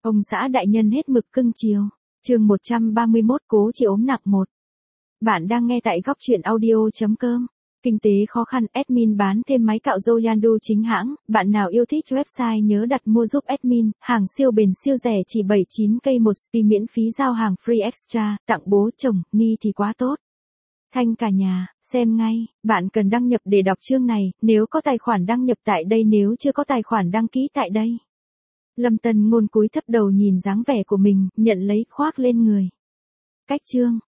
Ông xã đại nhân hết mực cưng chiều. Chương 131 Cố chị ốm nặng 1. Bạn đang nghe tại góc truyện audio.com. Kinh tế khó khăn, admin bán thêm máy cạo râu Yandu chính hãng. Bạn nào yêu thích website nhớ đặt mua giúp admin. Hàng siêu bền siêu rẻ chỉ 79k một spi, miễn phí giao hàng free extra. Tặng bố chồng, ni thì quá tốt. Thanh cả nhà, xem ngay. Bạn cần đăng nhập để đọc chương này. Nếu có tài khoản đăng nhập tại đây, nếu chưa có tài khoản đăng ký tại đây. Lâm Tân Ngôn cúi thấp đầu nhìn dáng vẻ của mình, nhận lấy khoác lên người. Cách chương,